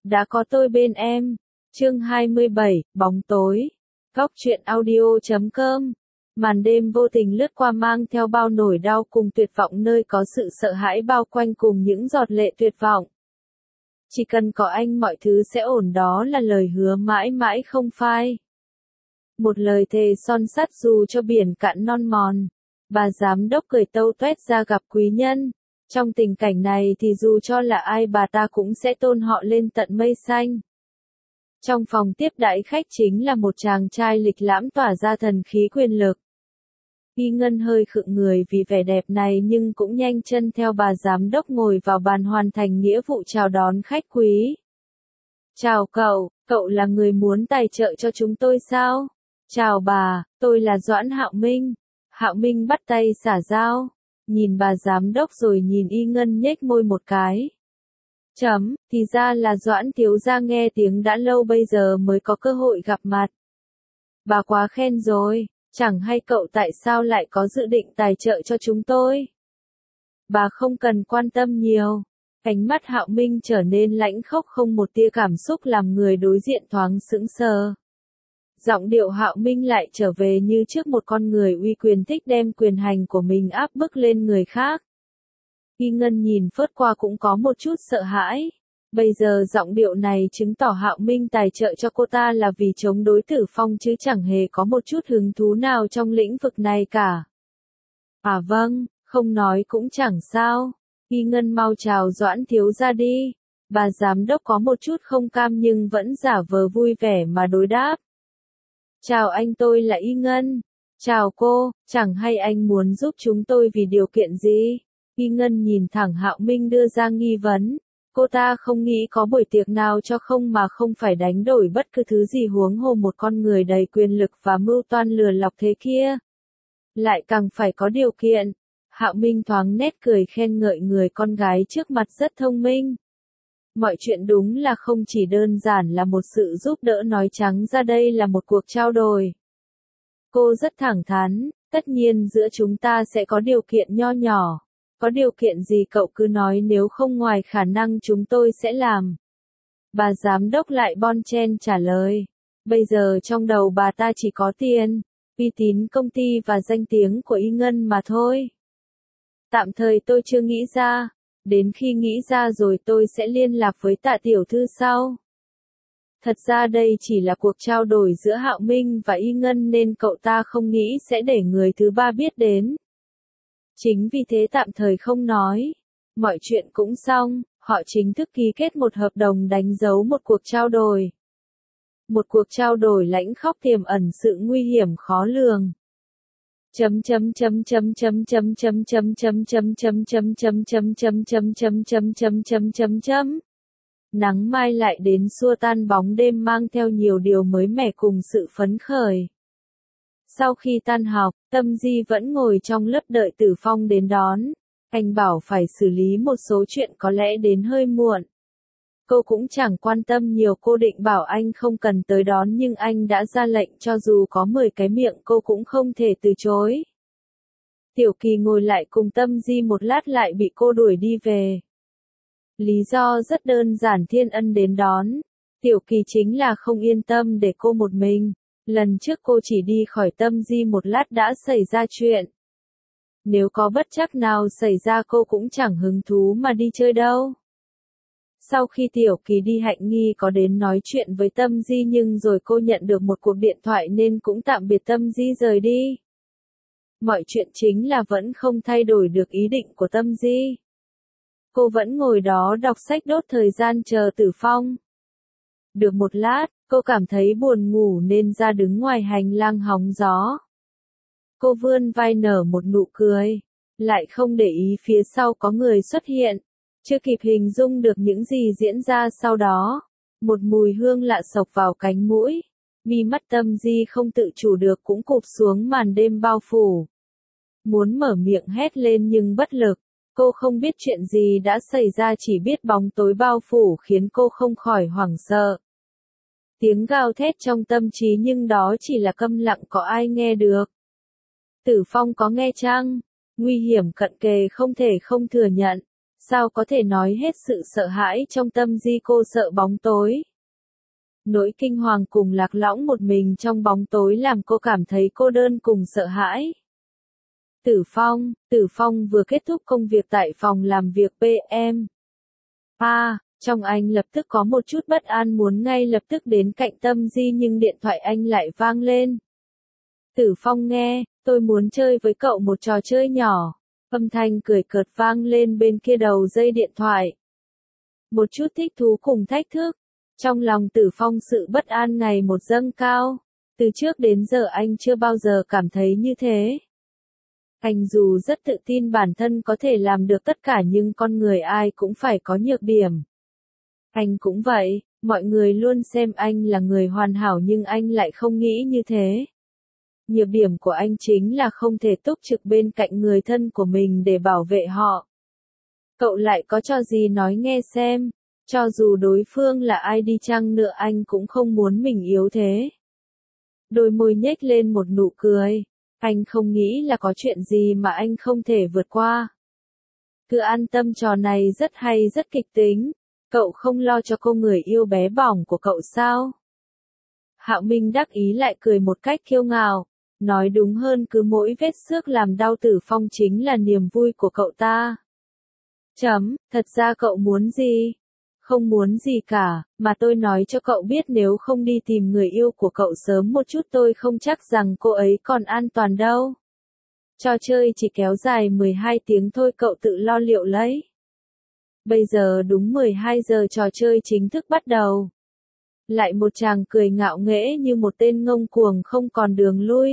Đã có tôi bên em. Chương 27, bóng tối. Góc truyện audio.com. Màn đêm vô tình lướt qua mang theo bao nỗi đau cùng tuyệt vọng, nơi có sự sợ hãi bao quanh cùng những giọt lệ tuyệt vọng. Chỉ cần có anh mọi thứ sẽ ổn, đó là lời hứa mãi mãi không phai. Một lời thề son sắt dù cho biển cạn non mòn. Bà giám đốc cười tâu tuét ra gặp quý nhân. Trong tình cảnh này thì dù cho là ai bà ta cũng sẽ tôn họ lên tận mây xanh. Trong phòng tiếp đãi khách chính là một chàng trai lịch lãm tỏa ra thần khí quyền lực. Y Ngân hơi khựng người vì vẻ đẹp này nhưng cũng nhanh chân theo bà giám đốc ngồi vào bàn hoàn thành nghĩa vụ chào đón khách quý. Chào cậu, cậu là người muốn tài trợ cho chúng tôi sao? Chào bà, tôi là Doãn Hạo Minh. Hạo Minh bắt tay xả dao, nhìn bà giám đốc rồi nhìn Y Ngân nhếch môi một cái. Thì ra là Doãn thiếu gia, nghe tiếng đã lâu bây giờ mới có cơ hội gặp mặt. Bà quá khen rồi, chẳng hay cậu tại sao lại có dự định tài trợ cho chúng tôi? Bà không cần quan tâm nhiều. Ánh mắt Hạo Minh trở nên lãnh khốc, không một tia cảm xúc, làm người đối diện thoáng sững sờ. Giọng điệu Hạo Minh lại trở về như trước, một con người uy quyền thích đem quyền hành của mình áp bức lên người khác. Y Ngân nhìn phớt qua cũng có một chút sợ hãi. Bây giờ giọng điệu này chứng tỏ Hạo Minh tài trợ cho cô ta là vì chống đối Tử Phong chứ chẳng hề có một chút hứng thú nào trong lĩnh vực này cả. À vâng, không nói cũng chẳng sao. Y Ngân mau chào Doãn thiếu gia đi. Bà giám đốc có một chút không cam nhưng vẫn giả vờ vui vẻ mà đối đáp. Chào anh, tôi là Y Ngân. Chào cô, chẳng hay anh muốn giúp chúng tôi vì điều kiện gì? Y Ngân nhìn thẳng Hạo Minh đưa ra nghi vấn. Cô ta không nghĩ có buổi tiệc nào cho không mà không phải đánh đổi bất cứ thứ gì, huống hồ một con người đầy quyền lực và mưu toan lừa lọc thế kia. Lại càng phải có điều kiện. Hạo Minh thoáng nét cười khen ngợi người con gái trước mặt rất thông minh. Mọi chuyện đúng là không chỉ đơn giản là một sự giúp đỡ, nói trắng ra đây là một cuộc trao đổi. Cô rất thẳng thắn, tất nhiên giữa chúng ta sẽ có điều kiện nho nhỏ. Có điều kiện gì cậu cứ nói, nếu không ngoài khả năng chúng tôi sẽ làm. Bà giám đốc lại bon chen trả lời. Bây giờ trong đầu bà ta chỉ có tiền, uy tín công ty và danh tiếng của Y Ngân mà thôi. Tạm thời tôi chưa nghĩ ra. Đến khi nghĩ ra rồi tôi sẽ liên lạc với Tạ tiểu thư sau. Thật ra đây chỉ là cuộc trao đổi giữa Hạo Minh và Y Ngân nên cậu ta không nghĩ sẽ để người thứ ba biết đến. Chính vì thế tạm thời không nói. Mọi chuyện cũng xong, họ chính thức ký kết một hợp đồng đánh dấu một cuộc trao đổi. Một cuộc trao đổi lãnh khốc tiềm ẩn sự nguy hiểm khó lường. Nắng mai lại đến xua tan bóng đêm, mang theo nhiều điều mới mẻ cùng sự phấn khởi. Sau khi tan học, Tâm Di vẫn ngồi trong lớp đợi Tử Phong đến đón. Anh bảo phải xử lý một số chuyện có lẽ đến hơi muộn. Cô cũng chẳng quan tâm nhiều, cô định bảo anh không cần tới đón nhưng anh đã ra lệnh cho dù có 10 cái miệng cô cũng không thể từ chối. Tiểu Kỳ ngồi lại cùng Tâm Di một lát lại bị cô đuổi đi về. Lý do rất đơn giản, Thiên Ân đến đón. Tiểu Kỳ chính là không yên tâm để cô một mình. Lần trước cô chỉ đi khỏi Tâm Di một lát đã xảy ra chuyện. Nếu có bất trắc nào xảy ra cô cũng chẳng hứng thú mà đi chơi đâu. Sau khi Tiểu Kỳ đi, Hạnh Nghi có đến nói chuyện với Tâm Di nhưng rồi cô nhận được một cuộc điện thoại nên cũng tạm biệt Tâm Di rời đi. Mọi chuyện chính là vẫn không thay đổi được ý định của Tâm Di. Cô vẫn ngồi đó đọc sách đốt thời gian chờ Tử Phong. Được một lát, cô cảm thấy buồn ngủ nên ra đứng ngoài hành lang hóng gió. Cô vươn vai nở một nụ cười, lại không để ý phía sau có người xuất hiện. Chưa kịp hình dung được những gì diễn ra sau đó, một mùi hương lạ xộc vào cánh mũi. Mi mắt Tâm Di không tự chủ được cũng cụp xuống, màn đêm bao phủ. Muốn mở miệng hét lên nhưng bất lực. Cô không biết chuyện gì đã xảy ra, chỉ biết bóng tối bao phủ khiến cô không khỏi hoảng sợ. Tiếng gào thét trong tâm trí nhưng đó chỉ là câm lặng, có ai nghe được. Tử Phong có nghe chăng? Nguy hiểm cận kề không thể không thừa nhận. Sao có thể nói hết sự sợ hãi trong tâm Di? Cô sợ bóng tối. Nỗi kinh hoàng cùng lạc lõng một mình trong bóng tối làm cô cảm thấy cô đơn cùng sợ hãi. Tử Phong vừa kết thúc công việc tại phòng làm việc PM. Trong anh lập tức có một chút bất an muốn ngay lập tức đến cạnh Tâm Di nhưng điện thoại anh lại vang lên. Tử Phong nghe, tôi muốn chơi với cậu một trò chơi nhỏ. Âm thanh cười cợt vang lên bên kia đầu dây điện thoại. Một chút thích thú cùng thách thức. Trong lòng Tử Phong sự bất an ngày một dâng cao. Từ trước đến giờ anh chưa bao giờ cảm thấy như thế. Anh dù rất tự tin bản thân có thể làm được tất cả nhưng con người ai cũng phải có nhược điểm. Anh cũng vậy, mọi người luôn xem anh là người hoàn hảo nhưng anh lại không nghĩ như thế. Nhược điểm của anh chính là không thể túc trực bên cạnh người thân của mình để bảo vệ họ. Cậu lại có trò gì nói nghe xem, cho dù đối phương là ai đi chăng nữa anh cũng không muốn mình yếu thế. Đôi môi nhếch lên một nụ cười. Anh không nghĩ là có chuyện gì mà anh không thể vượt qua. Cứ an tâm, trò này rất hay rất kịch tính. Cậu không lo cho cô người yêu bé bỏng của cậu sao? Hạo Minh đắc ý lại cười một cách kiêu ngạo. Nói đúng hơn cứ mỗi vết xước làm đau Tử Phong chính là niềm vui của cậu ta. Thật ra cậu muốn gì? Không muốn gì cả, mà tôi nói cho cậu biết nếu không đi tìm người yêu của cậu sớm một chút tôi không chắc rằng cô ấy còn an toàn đâu. Trò chơi chỉ kéo dài 12 tiếng thôi, cậu tự lo liệu lấy. Bây giờ đúng 12 giờ trò chơi chính thức bắt đầu. Lại một chàng cười ngạo nghễ như một tên ngông cuồng không còn đường lui.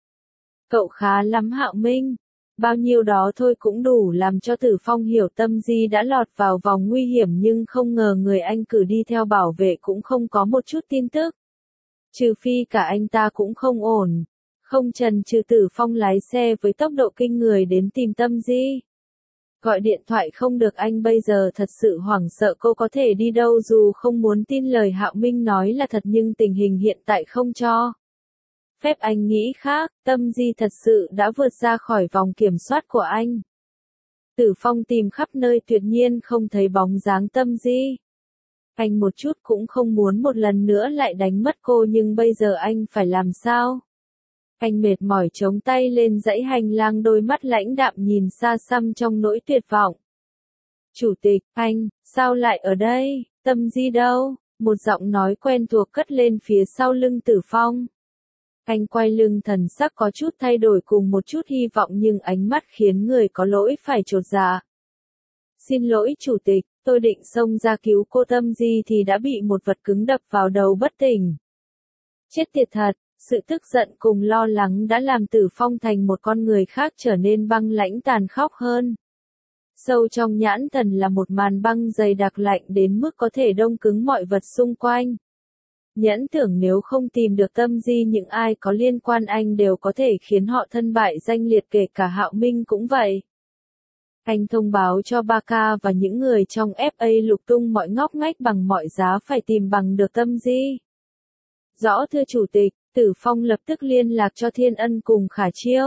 Cậu khá lắm Hạo Minh. Bao nhiêu đó thôi cũng đủ làm cho Tử Phong hiểu Tâm Di đã lọt vào vòng nguy hiểm nhưng không ngờ người anh cử đi theo bảo vệ cũng không có một chút tin tức. Trừ phi cả anh ta cũng không ổn. Không chần chừ Tử Phong lái xe với tốc độ kinh người đến tìm Tâm Di. Gọi điện thoại không được, anh bây giờ thật sự hoảng sợ cô có thể đi đâu, dù không muốn tin lời Hạo Minh nói là thật nhưng tình hình hiện tại không cho phép anh nghĩ khác. Tâm Di thật sự đã vượt ra khỏi vòng kiểm soát của anh. Tử Phong tìm khắp nơi tuyệt nhiên không thấy bóng dáng Tâm Di. Anh một chút cũng không muốn một lần nữa lại đánh mất cô nhưng bây giờ anh phải làm sao? Anh mệt mỏi chống tay lên dãy hành lang, đôi mắt lãnh đạm nhìn xa xăm trong nỗi tuyệt vọng. Chủ tịch, anh, sao lại ở đây? Tâm Di đâu? Một giọng nói quen thuộc cất lên phía sau lưng Tử Phong. Anh quay lưng, thần sắc có chút thay đổi cùng một chút hy vọng nhưng ánh mắt khiến người có lỗi phải chột dạ. Xin lỗi chủ tịch, tôi định xông ra cứu cô Tâm Di thì đã bị một vật cứng đập vào đầu bất tỉnh. Chết tiệt thật, sự tức giận cùng lo lắng đã làm Tử Phong thành một con người khác, trở nên băng lãnh tàn khốc hơn. Sâu trong nhãn thần là một màn băng dày đặc lạnh đến mức có thể đông cứng mọi vật xung quanh. Nhẫn tưởng nếu không tìm được Tâm Di những ai có liên quan anh đều có thể khiến họ thân bại danh liệt, kể cả Hạo Minh cũng vậy. Anh thông báo cho Baka và những người trong FA lục tung mọi ngóc ngách bằng mọi giá phải tìm bằng được Tâm Di. Rõ thưa chủ tịch, Tử Phong lập tức liên lạc cho Thiên Ân cùng Khả Chiêu.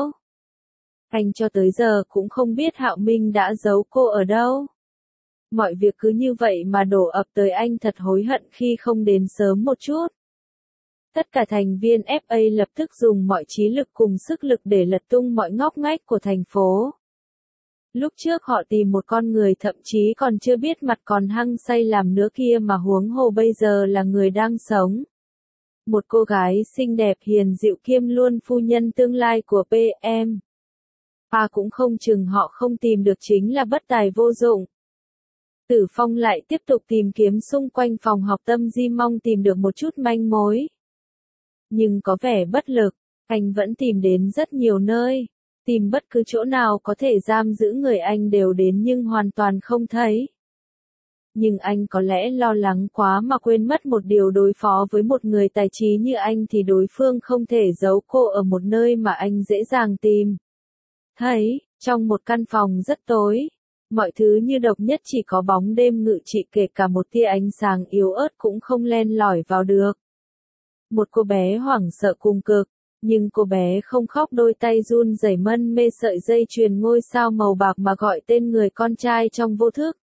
Anh cho tới giờ cũng không biết Hạo Minh đã giấu cô ở đâu. Mọi việc cứ như vậy mà đổ ập tới, anh thật hối hận khi không đến sớm một chút. Tất cả thành viên FA lập tức dùng mọi trí lực cùng sức lực để lật tung mọi ngóc ngách của thành phố. Lúc trước họ tìm một con người thậm chí còn chưa biết mặt còn hăng say làm nữa kia mà huống hồ bây giờ là người đang sống. Một cô gái xinh đẹp hiền dịu kiêm luôn phu nhân tương lai của PM. Cũng không chừng họ không tìm được chính là bất tài vô dụng. Tử Phong lại tiếp tục tìm kiếm xung quanh phòng học Tâm Di, mong tìm được một chút manh mối. Nhưng có vẻ bất lực, anh vẫn tìm đến rất nhiều nơi. Tìm bất cứ chỗ nào có thể giam giữ người anh đều đến nhưng hoàn toàn không thấy. Nhưng anh có lẽ lo lắng quá mà quên mất một điều, đối phó với một người tài trí như anh thì đối phương không thể giấu cô ở một nơi mà anh dễ dàng tìm thấy. Trong một căn phòng rất tối, mọi thứ như độc nhất, chỉ có bóng đêm ngự trị, kể cả một tia ánh sáng yếu ớt cũng không len lỏi vào được. Một cô bé hoảng sợ cùng cực, nhưng cô bé không khóc, đôi tay run rẩy mân mê sợi dây chuyền ngôi sao màu bạc mà gọi tên người con trai trong vô thức.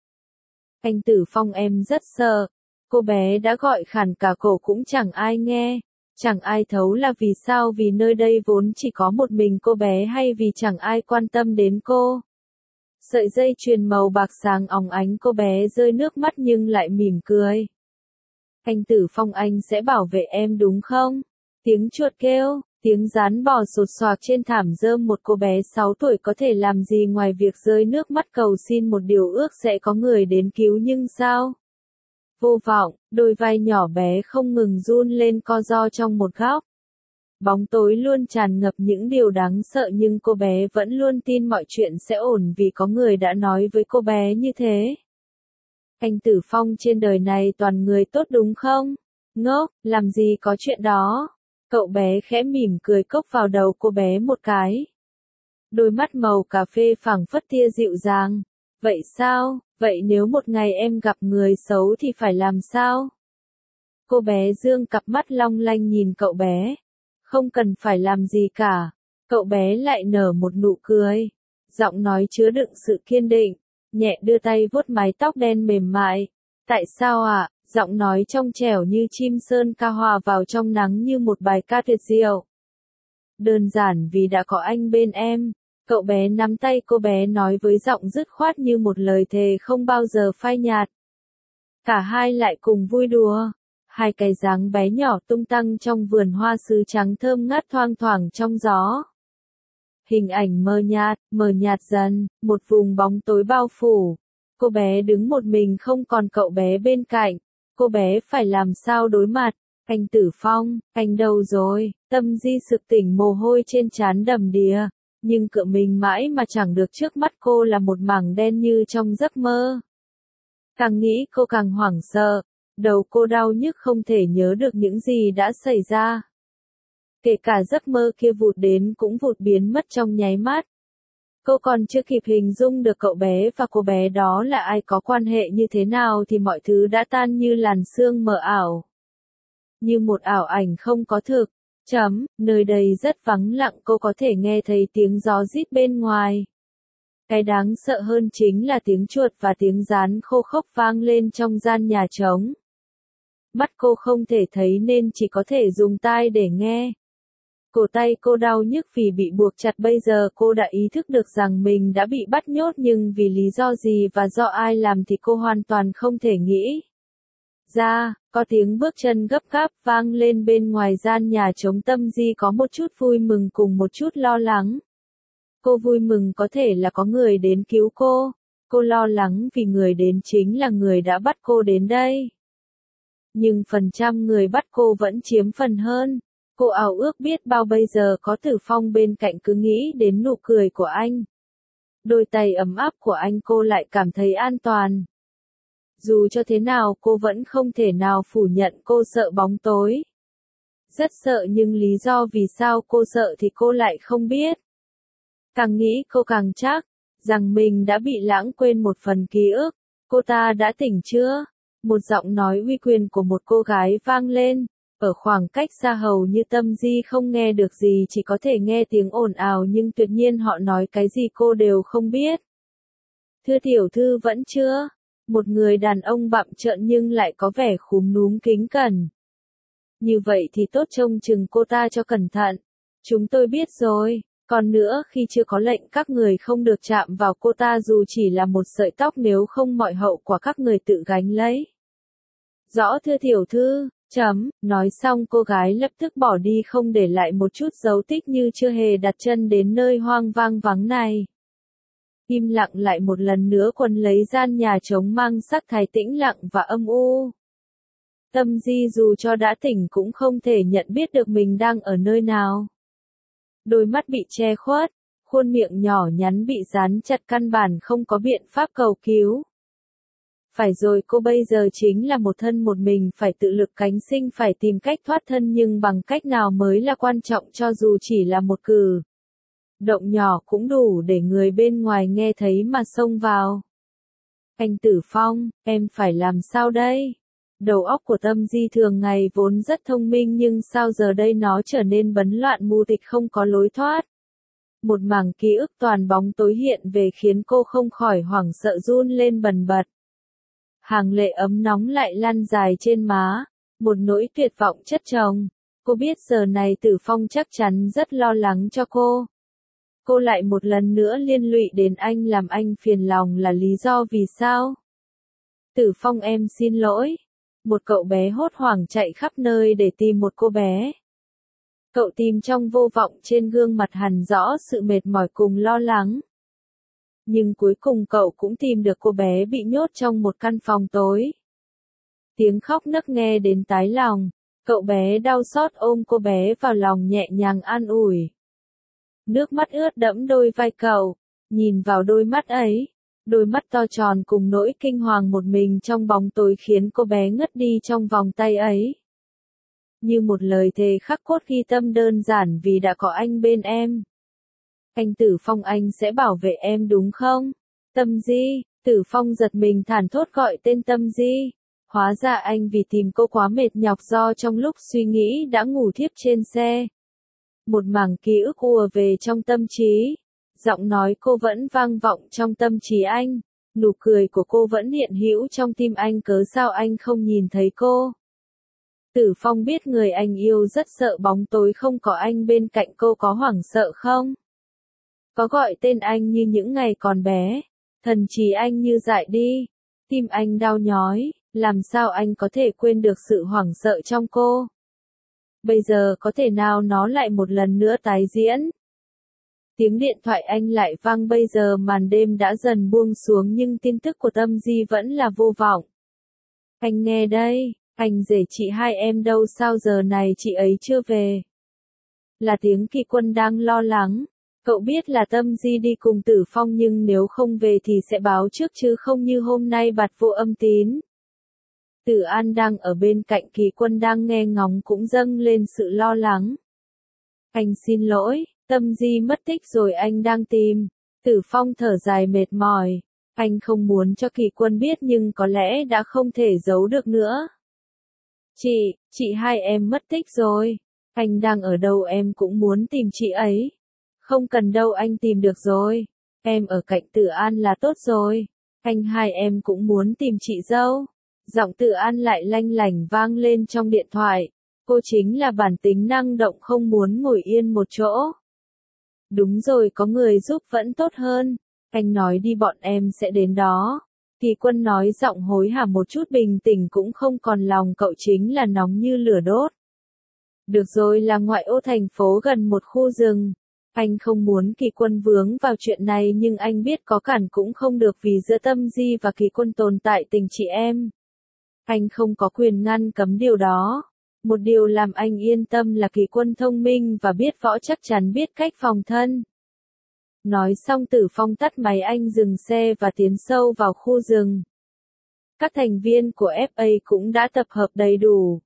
Anh Tử Phong em rất sợ. Cô bé đã gọi khản cả cổ cũng chẳng ai nghe. Chẳng ai thấu là vì sao, vì nơi đây vốn chỉ có một mình cô bé hay vì chẳng ai quan tâm đến cô. Sợi dây chuyền màu bạc sáng óng ánh, cô bé rơi nước mắt nhưng lại mỉm cười. Anh Tử Phong, anh sẽ bảo vệ em đúng không? Tiếng chuột kêu, tiếng gián bò sột soạc trên thảm rơm. Một cô bé 6 tuổi có thể làm gì ngoài việc rơi nước mắt cầu xin một điều ước sẽ có người đến cứu, nhưng sao? Vô vọng, đôi vai nhỏ bé không ngừng run lên co ro trong một góc. Bóng tối luôn tràn ngập những điều đáng sợ nhưng cô bé vẫn luôn tin mọi chuyện sẽ ổn vì có người đã nói với cô bé như thế. Anh Tử Phong, trên đời này toàn người tốt đúng không? Ngốc, làm gì có chuyện đó. Cậu bé khẽ mỉm cười cốc vào đầu cô bé một cái. Đôi mắt màu cà phê phảng phất tia dịu dàng. Vậy sao? Vậy nếu một ngày em gặp người xấu thì phải làm sao? Cô bé dương cặp mắt long lanh nhìn cậu bé. Không cần phải làm gì cả. Cậu bé lại nở một nụ cười. Giọng nói chứa đựng sự kiên định. Nhẹ đưa tay vuốt mái tóc đen mềm mại. Tại sao ạ? Giọng nói trong trẻo như chim sơn ca hòa vào trong nắng như một bài ca tuyệt diệu. Đơn giản vì đã có anh bên em. Cậu bé nắm tay cô bé nói với giọng dứt khoát như một lời thề không bao giờ phai nhạt. Cả hai lại cùng vui đùa. Hai cái dáng bé nhỏ tung tăng trong vườn hoa sứ trắng thơm ngát thoang thoảng trong gió. Hình ảnh mờ nhạt dần, một vùng bóng tối bao phủ. Cô bé đứng một mình không còn cậu bé bên cạnh. Cô bé phải làm sao đối mặt? Anh Tử Phong, anh đâu rồi? Tâm Di sực tỉnh, mồ hôi trên trán đầm đìa. Nhưng cựa mình mãi mà chẳng được, trước mắt cô là một mảng đen như trong giấc mơ. Càng nghĩ cô càng hoảng sợ. Đầu cô đau nhức không thể nhớ được những gì đã xảy ra. Kể cả giấc mơ kia vụt đến cũng vụt biến mất trong nháy mắt. Cô còn chưa kịp hình dung được cậu bé và cô bé đó là ai, có quan hệ như thế nào thì mọi thứ đã tan như làn sương mờ ảo. Như một ảo ảnh không có thực. Nơi đây rất vắng lặng, cô có thể nghe thấy tiếng gió rít bên ngoài. Cái đáng sợ hơn chính là tiếng chuột và tiếng gián khô khốc vang lên trong gian nhà trống. Mắt cô không thể thấy nên chỉ có thể dùng tai để nghe. Cổ tay cô đau nhức vì bị buộc chặt, bây giờ cô đã ý thức được rằng mình đã bị bắt nhốt, nhưng vì lý do gì và do ai làm thì cô hoàn toàn không thể nghĩ ra. Có tiếng bước chân gấp gáp vang lên bên ngoài gian nhà trống. Tâm Di có một chút vui mừng cùng một chút lo lắng. Cô vui mừng có thể là có người đến cứu cô. Cô lo lắng vì người đến chính là người đã bắt cô đến đây. Nhưng phần trăm người bắt cô vẫn chiếm phần hơn. Cô ao ước biết bao bây giờ có Tử Phong bên cạnh, cứ nghĩ đến nụ cười của anh. Đôi tay ấm áp của anh, cô lại cảm thấy an toàn. Dù cho thế nào cô vẫn không thể nào phủ nhận cô sợ bóng tối. Rất sợ, nhưng lý do vì sao cô sợ thì cô lại không biết. Càng nghĩ cô càng chắc rằng mình đã bị lãng quên một phần ký ức. Cô ta đã tỉnh chưa? Một giọng nói uy quyền của một cô gái vang lên. Ở khoảng cách xa hầu như Tâm Di không nghe được gì, chỉ có thể nghe tiếng ồn ào nhưng tuyệt nhiên họ nói cái gì cô đều không biết. Thưa tiểu thư, vẫn chưa? Một người đàn ông bặm trợn nhưng lại có vẻ khúm núm kính cẩn. Như vậy thì tốt, trông chừng cô ta cho cẩn thận. Chúng tôi biết rồi. Còn nữa, khi chưa có lệnh các người không được chạm vào cô ta dù chỉ là một sợi tóc, nếu không mọi hậu quả các người tự gánh lấy. Rõ thưa tiểu thư. Nói xong cô gái lập tức bỏ đi không để lại một chút dấu tích, như chưa hề đặt chân đến nơi hoang vang vắng này. Im lặng lại một lần nữa quấn lấy gian nhà trống mang sắc thái tĩnh lặng và âm u. Tâm Di dù cho đã tỉnh cũng không thể nhận biết được mình đang ở nơi nào. Đôi mắt bị che khuất, khuôn miệng nhỏ nhắn bị dán chặt, căn bản không có biện pháp cầu cứu. Phải rồi, cô bây giờ chính là một thân một mình, phải tự lực cánh sinh, phải tìm cách thoát thân, nhưng bằng cách nào mới là quan trọng. Cho dù chỉ là một cử động nhỏ cũng đủ để người bên ngoài nghe thấy mà xông vào. Anh Tử Phong, em phải làm sao đây? Đầu óc của Tâm Di thường ngày vốn rất thông minh, nhưng sao giờ đây nó trở nên bấn loạn mù tịch không có lối thoát. Một mảng ký ức toàn bóng tối hiện về khiến cô không khỏi hoảng sợ run lên bần bật. Hàng lệ ấm nóng lại lăn dài trên má, một nỗi tuyệt vọng chất chồng. Cô biết giờ này Tử Phong chắc chắn rất lo lắng cho cô. Cô lại một lần nữa liên lụy đến anh làm anh phiền lòng là lý do vì sao? Tử Phong em xin lỗi. Một cậu bé hốt hoảng chạy khắp nơi để tìm một cô bé. Cậu tìm trong vô vọng, trên gương mặt hằn rõ sự mệt mỏi cùng lo lắng. Nhưng cuối cùng cậu cũng tìm được cô bé bị nhốt trong một căn phòng tối. Tiếng khóc nấc nghe đến tái lòng. Cậu bé đau xót ôm cô bé vào lòng nhẹ nhàng an ủi. Nước mắt ướt đẫm đôi vai cậu, nhìn vào đôi mắt ấy, đôi mắt to tròn cùng nỗi kinh hoàng một mình trong bóng tối khiến cô bé ngất đi trong vòng tay ấy. Như một lời thề khắc cốt ghi tâm đơn giản, vì đã có anh bên em. Anh Tử Phong, anh sẽ bảo vệ em đúng không? Tâm Di. Tử Phong giật mình thảng thốt gọi tên Tâm Di. Hóa ra anh vì tìm cô quá mệt nhọc do trong lúc suy nghĩ đã ngủ thiếp trên xe. Một mảng ký ức ùa về trong tâm trí. Giọng nói cô vẫn vang vọng trong tâm trí anh. Nụ cười của cô vẫn hiện hữu trong tim anh, cớ sao anh không nhìn thấy cô? Tử Phong biết người anh yêu rất sợ bóng tối, không có anh bên cạnh cô có hoảng sợ không? Có gọi tên anh như những ngày còn bé, thần trí anh như dại đi, tim anh đau nhói, làm sao anh có thể quên được sự hoảng sợ trong cô? Bây giờ có thể nào nó lại một lần nữa tái diễn? Tiếng điện thoại anh lại vang, bây giờ màn đêm đã dần buông xuống nhưng tin tức của Tâm Di vẫn là vô vọng. Anh nghe đây, anh rể chị hai em đâu, sao giờ này chị ấy chưa về? Là tiếng Kỳ Quân đang lo lắng. Cậu biết là Tâm Di đi cùng Tử Phong nhưng nếu không về thì sẽ báo trước chứ không như hôm nay bạt vô âm tín. Tử An đang ở bên cạnh Kỳ Quân đang nghe ngóng cũng dâng lên sự lo lắng. Anh xin lỗi, Tâm Di mất tích rồi, anh đang tìm. Tử Phong thở dài mệt mỏi. Anh không muốn cho Kỳ Quân biết nhưng có lẽ đã không thể giấu được nữa. Chị hai em mất tích rồi. Anh đang ở đâu em cũng muốn tìm chị ấy. Không cần đâu, anh tìm được rồi. Em ở cạnh Tử An là tốt rồi. Anh hai em cũng muốn tìm chị dâu. Giọng Tử An lại lanh lảnh vang lên trong điện thoại. Cô chính là bản tính năng động, không muốn ngồi yên một chỗ. Đúng rồi, có người giúp vẫn tốt hơn. Anh nói đi, bọn em sẽ đến đó. Kỳ Quân nói giọng hối hả, một chút bình tĩnh cũng không còn, lòng cậu chính là nóng như lửa đốt. Được rồi, là ngoại ô thành phố gần một khu rừng. Anh không muốn Kỳ Quân vướng vào chuyện này nhưng anh biết có cản cũng không được, vì giữa Tâm Di và Kỳ Quân tồn tại tình chị em. Anh không có quyền ngăn cấm điều đó. Một điều làm anh yên tâm là Kỳ Quân thông minh và biết võ, chắc chắn biết cách phòng thân. Nói xong Tử Phong tắt máy, anh dừng xe và tiến sâu vào khu rừng. Các thành viên của FA cũng đã tập hợp đầy đủ.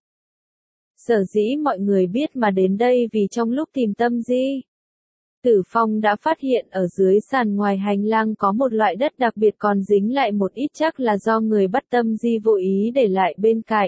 Sở dĩ mọi người biết mà đến đây vì trong lúc tìm Tâm Di, Tử Phong đã phát hiện ở dưới sàn ngoài hành lang có một loại đất đặc biệt còn dính lại một ít, chắc là do người bắt Tâm Di vô ý để lại bên cạnh.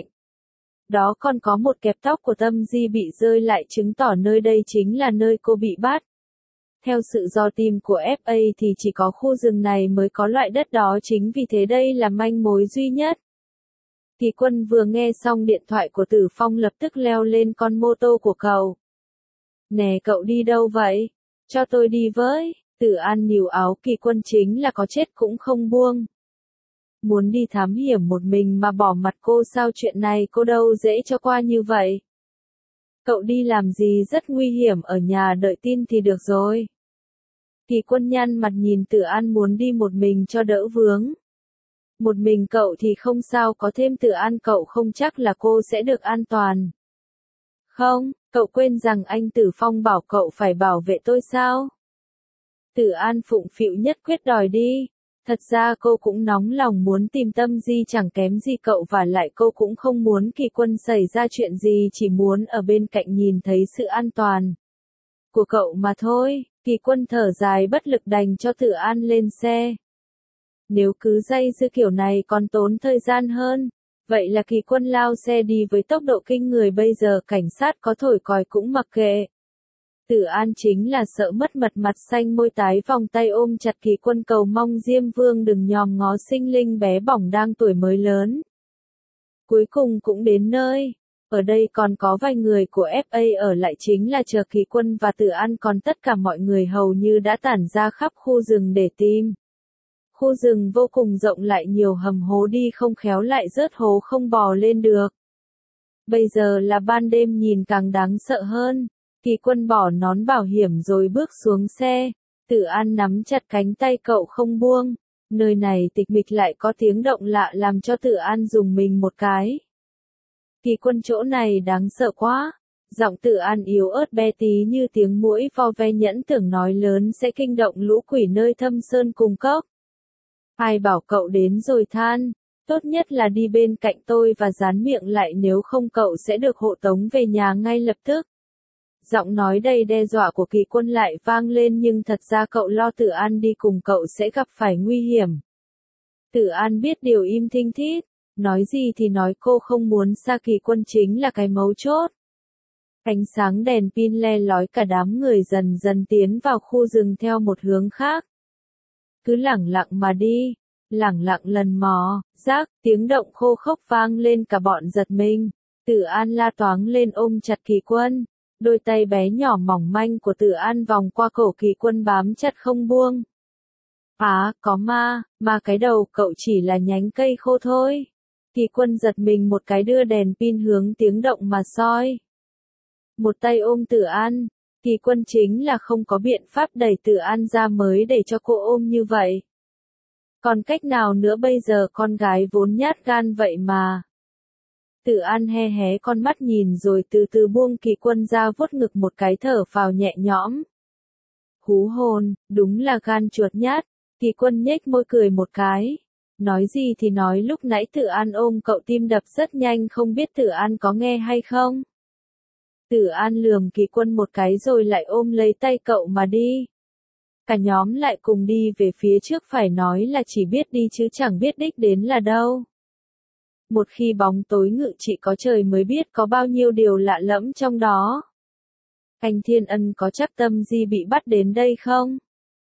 Đó còn có một kẹp tóc của Tâm Di bị rơi lại, chứng tỏ nơi đây chính là nơi cô bị bắt. Theo sự dò tìm của FA thì chỉ có khu rừng này mới có loại đất đó, chính vì thế đây là manh mối duy nhất. Kỳ Quân vừa nghe xong điện thoại của Tử Phong lập tức leo lên con mô tô của cậu. Nè, cậu đi đâu vậy? Cho tôi đi với. Tử An níu áo Kỳ Quân, chính là có chết cũng không buông. Muốn đi thám hiểm một mình mà bỏ mặt cô sao, chuyện này cô đâu dễ cho qua như vậy. Cậu đi làm gì rất nguy hiểm, ở nhà đợi tin thì được rồi. Kỳ Quân nhăn mặt nhìn Tử An, muốn đi một mình cho đỡ vướng. Một mình cậu thì không sao, có thêm Tử An cậu không chắc là cô sẽ được an toàn. Không, cậu quên rằng anh Tử Phong bảo cậu phải bảo vệ tôi sao? Tử An phụng phịu nhất quyết đòi đi. Thật ra cô cũng nóng lòng muốn tìm Tâm Di chẳng kém gì cậu, và lại cô cũng không muốn Kỳ Quân xảy ra chuyện gì, chỉ muốn ở bên cạnh nhìn thấy sự an toàn của cậu mà thôi. Kỳ Quân thở dài bất lực đành cho Tử An lên xe. Nếu cứ day dưa kiểu này còn tốn thời gian hơn. Vậy là Kỳ Quân lao xe đi với tốc độ kinh người, bây giờ cảnh sát có thổi còi cũng mặc kệ. Tử An chính là sợ mất mật, mặt xanh môi tái, vòng tay ôm chặt Kỳ Quân, cầu mong Diêm Vương đừng nhòm ngó sinh linh bé bỏng đang tuổi mới lớn. Cuối cùng cũng đến nơi. Ở đây còn có vài người của FA ở lại, chính là chờ Kỳ Quân và Tử An, còn tất cả mọi người hầu như đã tản ra khắp khu rừng để tìm. Khu rừng vô cùng rộng, lại nhiều hầm hố, đi không khéo lại rớt hố không bò lên được. Bây giờ là ban đêm, nhìn càng đáng sợ hơn. Kỳ Quân bỏ nón bảo hiểm rồi bước xuống xe. Tử An nắm chặt cánh tay cậu không buông. Nơi này tịch mịch, lại có tiếng động lạ làm cho Tử An rùng mình một cái. Kỳ Quân, chỗ này đáng sợ quá. Giọng Tử An yếu ớt bé tí như tiếng muỗi vo ve, nhẫn tưởng nói lớn sẽ kinh động lũ quỷ nơi thâm sơn cùng cốc. Ai bảo cậu đến rồi than, tốt nhất là đi bên cạnh tôi và dán miệng lại, nếu không cậu sẽ được hộ tống về nhà ngay lập tức. Giọng nói đầy đe dọa của Kỳ Quân lại vang lên, nhưng thật ra cậu lo Tử An đi cùng cậu sẽ gặp phải nguy hiểm. Tử An biết điều, im thinh thít, nói gì thì nói, cô không muốn xa Kỳ Quân chính là cái mấu chốt. Ánh sáng đèn pin le lói, cả đám người dần dần tiến vào khu rừng theo một hướng khác. Cứ lẳng lặng mà đi, lẳng lặng lần mò, rác, tiếng động khô khốc vang lên, cả bọn giật mình. Tử An la toáng lên ôm chặt Kỳ Quân. Đôi tay bé nhỏ mỏng manh của Tử An vòng qua cổ Kỳ Quân bám chặt không buông. Có ma cái đầu cậu chỉ là nhánh cây khô thôi. Kỳ Quân giật mình một cái, đưa đèn pin hướng tiếng động mà soi. Một tay ôm Tử An, Kỳ Quân chính là không có biện pháp đẩy Tử An ra mới để cho cô ôm như vậy. Còn cách nào nữa bây giờ, con gái vốn nhát gan vậy mà. Tử An hé hé con mắt nhìn rồi từ từ buông Kỳ Quân ra, vuốt ngực một cái, thở phào nhẹ nhõm. Hú hồn, đúng là gan chuột nhát. Kỳ Quân nhếch môi cười một cái. Nói gì thì nói, lúc nãy Tử An ôm cậu tim đập rất nhanh, không biết Tử An có nghe hay không. Tử An lườm Kỳ Quân một cái rồi lại ôm lấy tay cậu mà đi. Cả nhóm lại cùng đi về phía trước, phải nói là chỉ biết đi chứ chẳng biết đích đến là đâu. Một khi bóng tối ngự trị, có trời mới biết có bao nhiêu điều lạ lẫm trong đó. Anh Thiên Ân có chắc Tâm Di bị bắt đến đây không?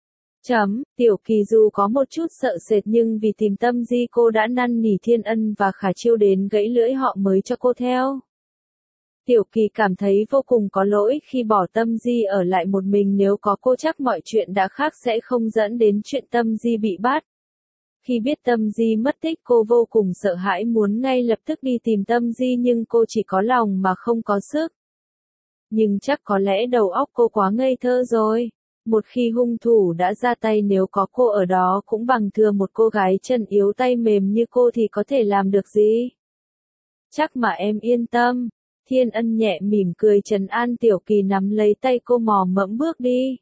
Tiểu Kỳ dù có một chút sợ sệt, nhưng vì tìm Tâm Di, cô đã năn nỉ Thiên Ân và Khả Chiêu đến gãy lưỡi họ mới cho cô theo. Tiểu Kỳ cảm thấy vô cùng có lỗi khi bỏ Tâm Di ở lại một mình, nếu có cô chắc mọi chuyện đã khác, sẽ không dẫn đến chuyện Tâm Di bị bắt. Khi biết Tâm Di mất tích, cô vô cùng sợ hãi, muốn ngay lập tức đi tìm Tâm Di, nhưng cô chỉ có lòng mà không có sức. Nhưng chắc có lẽ đầu óc cô quá ngây thơ rồi. Một khi hung thủ đã ra tay, nếu có cô ở đó cũng bằng thừa một cô gái chân yếu tay mềm như cô thì có thể làm được gì. Chắc mà em yên tâm. Thiên Ân nhẹ mỉm cười trấn an Tiểu Kỳ, nắm lấy tay cô mò mẫm bước đi.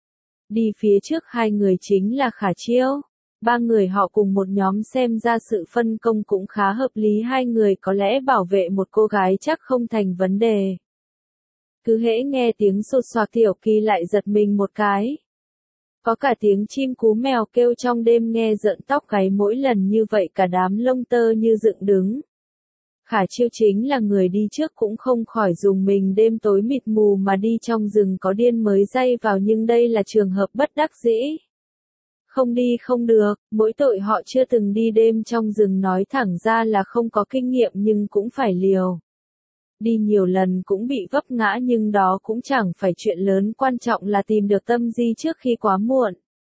Đi phía trước hai người chính là Khả Chiêu. Ba người họ cùng một nhóm, xem ra sự phân công cũng khá hợp lý, hai người có lẽ bảo vệ một cô gái chắc không thành vấn đề. Cứ hễ nghe tiếng sột soạt, Tiểu Kỳ lại giật mình một cái. Có cả tiếng chim cú mèo kêu trong đêm, nghe rợn tóc gáy, mỗi lần như vậy cả đám lông tơ như dựng đứng. Khả Chiêu chính là người đi trước, cũng không khỏi dùng mình, đêm tối mịt mù mà đi trong rừng có điên mới day vào, nhưng đây là trường hợp bất đắc dĩ. Không đi không được, mỗi tội họ chưa từng đi đêm trong rừng, nói thẳng ra là không có kinh nghiệm, nhưng cũng phải liều. Đi nhiều lần cũng bị vấp ngã, nhưng đó cũng chẳng phải chuyện lớn, quan trọng là tìm được Tâm Di trước khi quá muộn.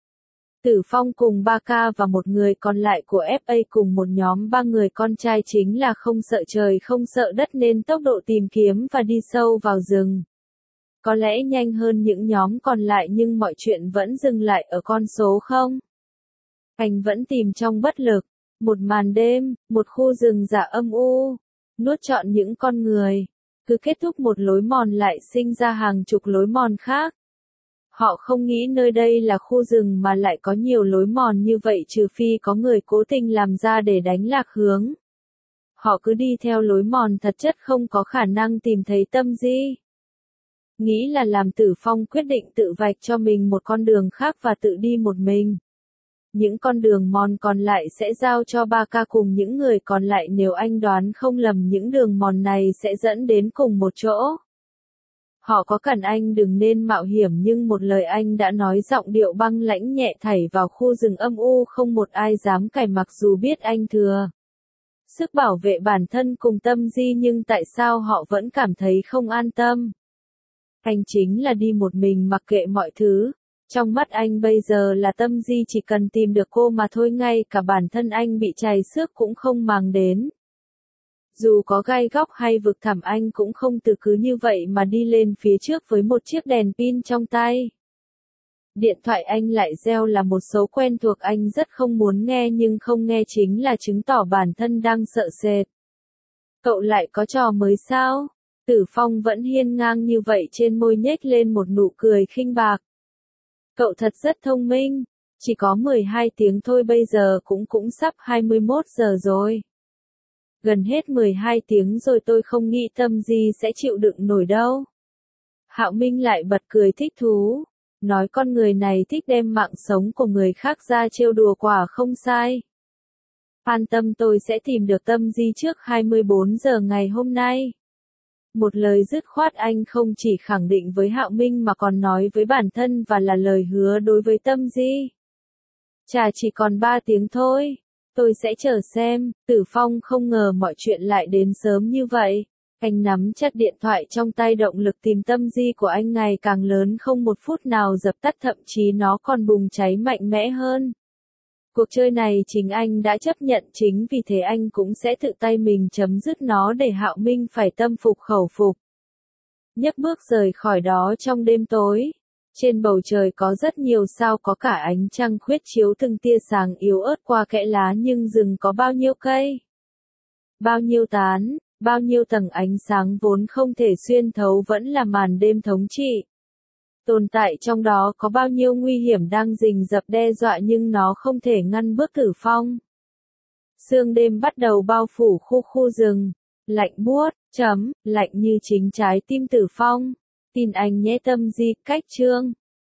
Tử Phong cùng ba ca và một người còn lại của FA cùng một nhóm ba người con trai chính là không sợ trời không sợ đất, nên tốc độ tìm kiếm và đi sâu vào rừng có lẽ nhanh hơn những nhóm còn lại, nhưng mọi chuyện vẫn dừng lại ở con số 0. Anh vẫn tìm trong bất lực. Một màn đêm, một khu rừng rậm âm u, nuốt trọn những con người. Cứ kết thúc một lối mòn lại sinh ra hàng chục lối mòn khác. Họ không nghĩ nơi đây là khu rừng mà lại có nhiều lối mòn như vậy, trừ phi có người cố tình làm ra để đánh lạc hướng. Họ cứ đi theo lối mòn, thật chất không có khả năng tìm thấy Tâm Di. Nghĩ là làm, Tử Phong quyết định tự vạch cho mình một con đường khác và tự đi một mình. Những con đường mòn còn lại sẽ giao cho ba ca cùng những người còn lại, nếu anh đoán không lầm những đường mòn này sẽ dẫn đến cùng một chỗ. Họ có cần anh đừng nên mạo hiểm nhưng một lời anh đã nói giọng điệu băng lãnh nhẹ thảy vào khu rừng âm u không một ai dám cày mặc dù biết anh thừa sức bảo vệ bản thân cùng Tâm Di nhưng tại sao họ vẫn cảm thấy không an tâm. Anh chính là đi một mình mặc kệ mọi thứ. Trong mắt anh bây giờ là Tâm Di chỉ cần tìm được cô mà thôi ngay cả bản thân anh bị trầy xước cũng không màng đến. Dù có gai góc hay vực thẳm anh cũng không từ cứ như vậy mà đi lên phía trước với một chiếc đèn pin trong tay. Điện thoại anh lại reo là một số quen thuộc anh rất không muốn nghe nhưng không nghe chính là chứng tỏ bản thân đang sợ sệt. Cậu lại có trò mới sao? Tử Phong vẫn hiên ngang như vậy trên môi nhếch lên một nụ cười khinh bạc. Cậu thật rất thông minh, chỉ có 12 tiếng thôi bây giờ cũng sắp 21 giờ rồi. Gần hết 12 tiếng rồi tôi không nghĩ Tâm Di sẽ chịu đựng nổi đâu. Hạo Minh lại bật cười thích thú, nói con người này thích đem mạng sống của người khác ra trêu đùa quả không sai. An tâm tôi sẽ tìm được Tâm Di trước 24 giờ ngày hôm nay. Một lời dứt khoát anh không chỉ khẳng định với Hạo Minh mà còn nói với bản thân và là lời hứa đối với Tâm Di. Chà chỉ còn 3 tiếng thôi. Tôi sẽ chờ xem. Tử Phong không ngờ mọi chuyện lại đến sớm như vậy. Anh nắm chặt điện thoại trong tay động lực tìm Tâm Di của anh ngày càng lớn không một phút nào dập tắt thậm chí nó còn bùng cháy mạnh mẽ hơn. Cuộc chơi này chính anh đã chấp nhận chính vì thế anh cũng sẽ tự tay mình chấm dứt nó để Hạo Minh phải tâm phục khẩu phục. Nhấc bước rời khỏi đó trong đêm tối. Trên bầu trời có rất nhiều sao có cả ánh trăng khuyết chiếu từng tia sáng yếu ớt qua kẽ lá nhưng rừng có bao nhiêu cây. Bao nhiêu tán, bao nhiêu tầng ánh sáng vốn không thể xuyên thấu vẫn là màn đêm thống trị. Tồn tại trong đó có bao nhiêu nguy hiểm đang rình rập đe dọa nhưng nó không thể ngăn bước Tử Phong. Sương đêm bắt đầu bao phủ khu rừng. Lạnh buốt, lạnh như chính trái tim Tử Phong. Tin anh nhé Tâm Di, cách chương.